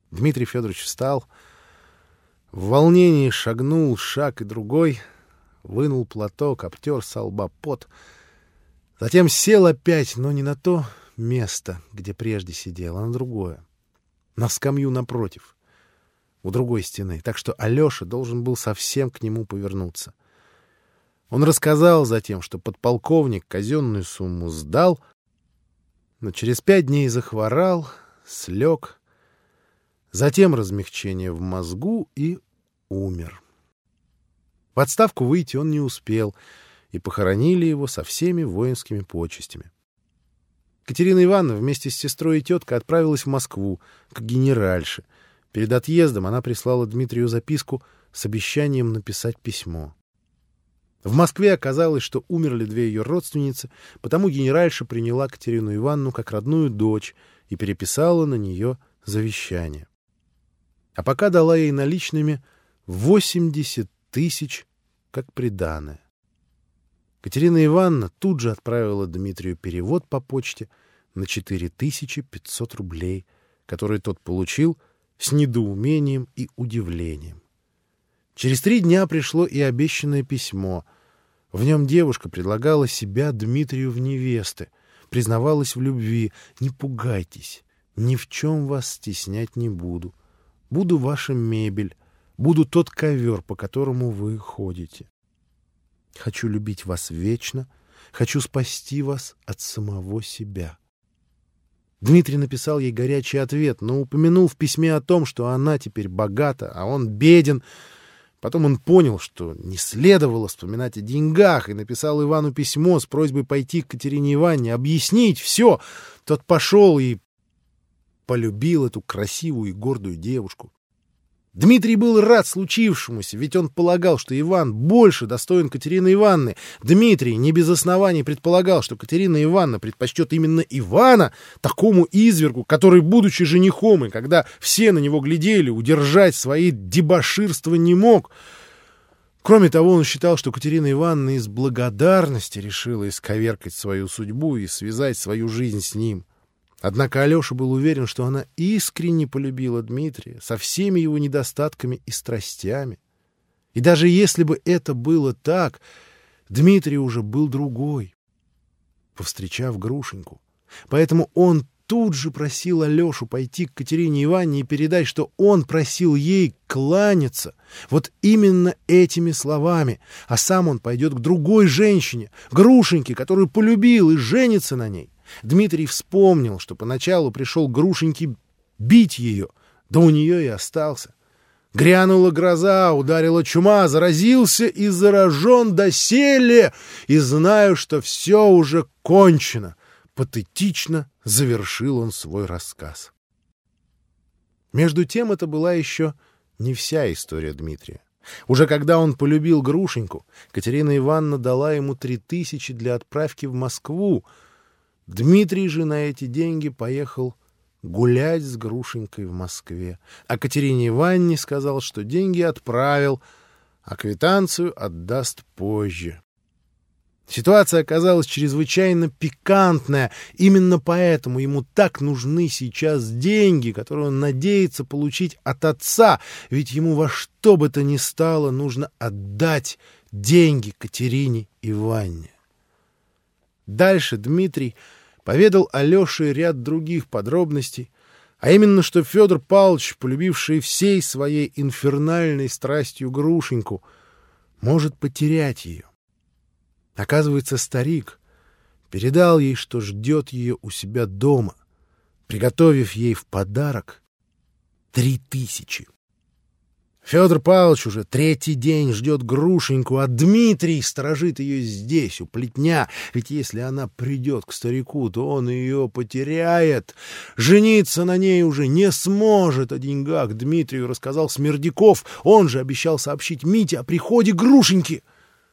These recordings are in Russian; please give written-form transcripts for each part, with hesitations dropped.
Дмитрий Федорович встал, в волнении шагнул шаг и другой, вынул платок, обтер со лба пот, затем сел опять, но не на то место, где прежде сидел, а на другое, на скамью напротив, у другой стены, так что Алеша должен был совсем к нему повернуться. Он рассказал затем, что подполковник казенную сумму сдал, но через 5 дней захворал, слег, затем размягчение в мозгу и умер. В отставку выйти он не успел, и похоронили его со всеми воинскими почестями. Катерина Ивановна вместе с сестрой и теткой отправилась в Москву, к генеральше. Перед отъездом она прислала Дмитрию записку с обещанием написать письмо. В Москве оказалось, что умерли 2 ее родственницы, потому генеральша приняла Катерину Ивановну как родную дочь и переписала на нее завещание. А пока дала ей наличными 80 тысяч как приданое. Катерина Ивановна тут же отправила Дмитрию перевод по почте на 4500 рублей, который тот получил с недоумением и удивлением. Через 3 дня пришло и обещанное письмо. В нем девушка предлагала себя Дмитрию в невесты, признавалась в любви. «Не пугайтесь, ни в чем вас стеснять не буду. Буду ваша мебель, буду тот ковер, по которому вы ходите. Хочу любить вас вечно, хочу спасти вас от самого себя». Дмитрий написал ей горячий ответ, но упомянул в письме о том, что она теперь богата, а он беден. Потом он понял, что не следовало вспоминать о деньгах, и написал Ивану письмо с просьбой пойти к Катерине Ивановне, объяснить все. Тот пошел и полюбил эту красивую и гордую девушку. Дмитрий был рад случившемуся, ведь он полагал, что Иван больше достоин Катерины Ивановны. Дмитрий не без оснований предполагал, что Катерина Ивановна предпочтет именно Ивана, такому извергу, который, будучи женихом, и когда все на него глядели, удержать свои дебоширства не мог. Кроме того, он считал, что Катерина Ивановна из благодарности решила исковеркать свою судьбу и связать свою жизнь с ним. Однако Алеша был уверен, что она искренне полюбила Дмитрия со всеми его недостатками и страстями. И даже если бы это было так, Дмитрий уже был другой, повстречав Грушеньку. Поэтому он тут же просил Алешу пойти к Катерине Ивановне и передать, что он просил ей кланяться вот именно этими словами, а сам он пойдет к другой женщине, Грушеньке, которую полюбил, и женится на ней. Дмитрий вспомнил, что поначалу пришел к Грушеньке бить ее, да у нее и остался. Грянула гроза, ударила чума, заразился и заражен доселе, и знаю, что все уже кончено. Патетично завершил он свой рассказ. Между тем, это была еще не вся история Дмитрия. Уже когда он полюбил Грушеньку, Катерина Ивановна дала ему 3000 для отправки в Москву. Дмитрий же на эти деньги поехал гулять с Грушенькой в Москве. А Катерине Ивановне сказал, что деньги отправил, а квитанцию отдаст позже. Ситуация оказалась чрезвычайно пикантная. Именно поэтому ему так нужны сейчас деньги, которые он надеется получить от отца, ведь ему во что бы то ни стало нужно отдать деньги Катерине Ивановне. Дальше Дмитрий поведал Алёше ряд других подробностей, а именно, что Федор Павлович, полюбивший всей своей инфернальной страстью Грушеньку, может потерять ее. Оказывается, старик передал ей, что ждет ее у себя дома, приготовив ей в подарок 3000. Федор Павлович уже 3-й день ждет Грушеньку, а Дмитрий сторожит ее здесь, у плетня. Ведь если она придет к старику, то он ее потеряет. Жениться на ней уже не сможет. О деньгах Дмитрию рассказал Смердяков. Он же обещал сообщить Мите о приходе Грушеньки.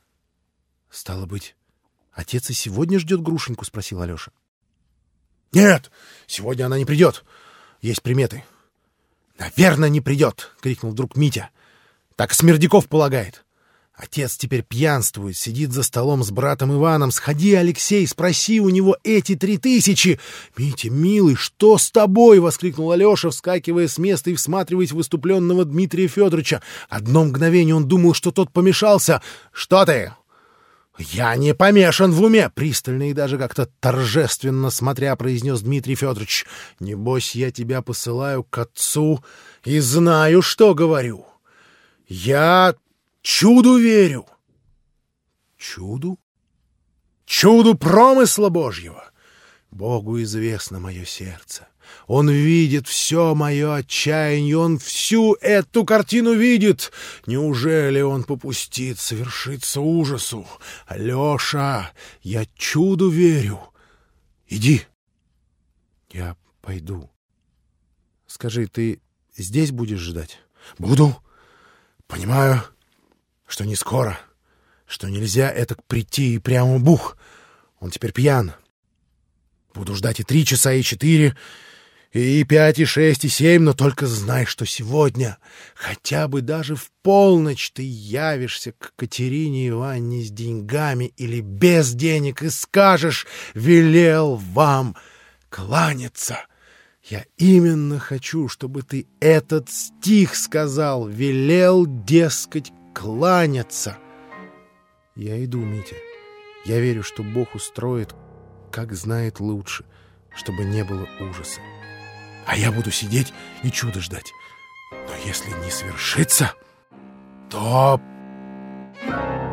— Стало быть, отец и сегодня ждет Грушеньку? — спросил Алеша. — Нет, сегодня она не придет. Есть приметы. — Наверное, не придет! — крикнул вдруг Митя. — Так Смердяков полагает. Отец теперь пьянствует, сидит за столом с братом Иваном. Сходи, Алексей, спроси у него эти 3000. Митя, милый, что с тобой? — воскликнул Алеша, вскакивая с места и всматриваясь в выступленного Дмитрия Федоровича. Одно мгновение он думал, что тот помешался. — Что ты? — Я не помешан в уме! — пристально и даже как-то торжественно смотря произнес Дмитрий Федорович. — Небось, я тебя посылаю к отцу и знаю, что говорю. Я чуду верю. — Чуду? — Чуду промысла Божьего. Богу известно мое сердце. Он видит все мое отчаяние, он всю эту картину видит. Неужели он попустит совершиться ужасу? Алеша, я чуду верю. Иди. Я пойду. Скажи, ты здесь будешь ждать? Буду. Понимаю, что не скоро, что нельзя этак прийти и прямо бух. Он теперь пьян. Буду ждать и 3 часа, и 4, и 5, и 6, и 7, но только знай, что сегодня, хотя бы даже в полночь, ты явишься к Катерине Ивановне с деньгами или без денег и скажешь: «Велел вам кланяться». Я именно хочу, чтобы ты этот стих сказал: «Велел, дескать, кланяться». Я иду, Митя. Я верю, что Бог устроит, как знает лучше, чтобы не было ужаса. А я буду сидеть и чудо ждать. Но если не свершится, то...